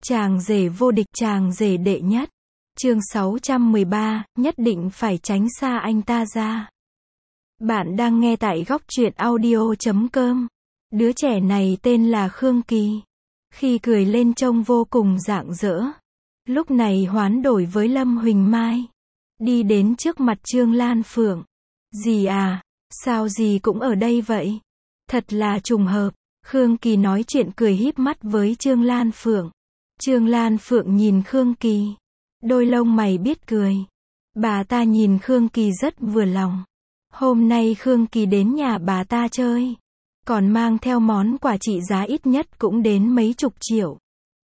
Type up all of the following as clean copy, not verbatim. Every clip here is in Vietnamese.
Chàng rể vô địch, chàng rể đệ nhất. Chương 613, nhất định phải tránh xa anh ta ra. Bạn đang nghe tại góc truyện audio.com. Đứa trẻ này tên là Khương Kỳ. Khi cười lên trông vô cùng rạng rỡ. Lúc này hoán đổi với Lâm Huỳnh Mai. Đi đến trước mặt Trương Lan Phượng. Dì à, sao dì cũng ở đây vậy? Thật là trùng hợp. Khương Kỳ nói chuyện cười híp mắt với Trương Lan Phượng. Trương Lan Phượng nhìn Khương Kỳ. Đôi lông mày biết cười. Bà ta nhìn Khương Kỳ rất vừa lòng. Hôm nay Khương Kỳ đến nhà bà ta chơi. Còn mang theo món quà trị giá ít nhất cũng đến mấy chục triệu.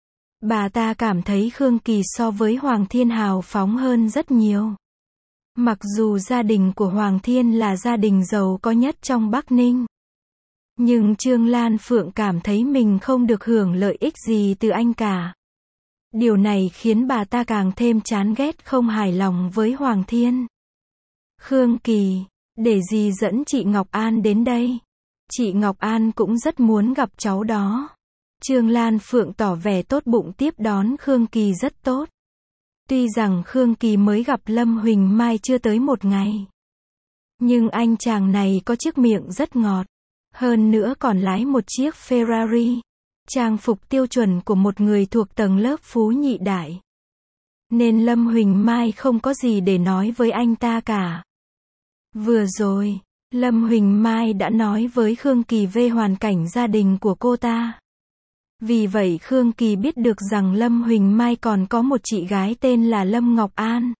Bà ta cảm thấy Khương Kỳ so với Hoàng Thiên hào phóng hơn rất nhiều. Mặc dù gia đình của Hoàng Thiên là gia đình giàu có nhất trong Bắc Ninh. Nhưng Trương Lan Phượng cảm thấy mình không được hưởng lợi ích gì từ anh cả. Điều này khiến bà ta càng thêm chán ghét, không hài lòng với Hoàng Thiên. Khương Kỳ, để dì dẫn chị Ngọc An đến đây. Chị Ngọc An cũng rất muốn gặp cháu đó. Trương Lan Phượng tỏ vẻ tốt bụng tiếp đón Khương Kỳ rất tốt. Tuy rằng Khương Kỳ mới gặp Lâm Huỳnh Mai chưa tới một ngày. Nhưng anh chàng này có chiếc miệng rất ngọt. Hơn nữa còn lái một chiếc Ferrari. Trang phục tiêu chuẩn của một người thuộc tầng lớp phú nhị đại. Nên Lâm Huỳnh Mai không có gì để nói với anh ta cả. Vừa rồi, Lâm Huỳnh Mai đã nói với Khương Kỳ về hoàn cảnh gia đình của cô ta. Vì vậy Khương Kỳ biết được rằng Lâm Huỳnh Mai còn có một chị gái tên là Lâm Ngọc An.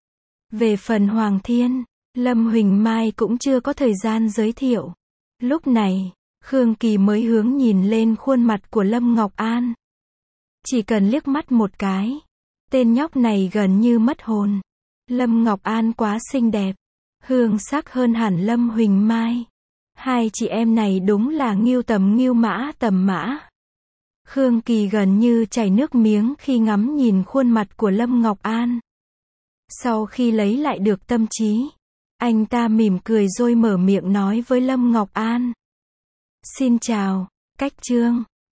Về phần Hoàng Thiên, Lâm Huỳnh Mai cũng chưa có thời gian giới thiệu. Lúc này, Khương Kỳ mới hướng nhìn lên khuôn mặt của Lâm Ngọc An. Chỉ cần liếc mắt một cái, tên nhóc này gần như mất hồn. Lâm Ngọc An quá xinh đẹp, hương sắc hơn hẳn Lâm Huỳnh Mai. Hai chị em này đúng là ngưu tầm ngưu mã tầm mã. Khương Kỳ gần như chảy nước miếng khi ngắm nhìn khuôn mặt của Lâm Ngọc An. Sau khi lấy lại được tâm trí, anh ta mỉm cười rồi mở miệng nói với Lâm Ngọc An. Xin chào, Cách Trương.